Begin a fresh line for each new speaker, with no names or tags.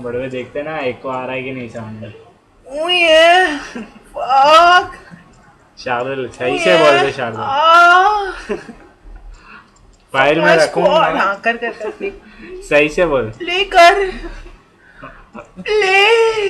बड़वे देखते ना एक को आ रहा है कि नहीं साउंड।
ओ ये फक।
शार्दुल सही से बोल दे शार्दुल। फाइल में रखूंगा।
हाँ कर कर कर
सही से बोल।
ले कर ले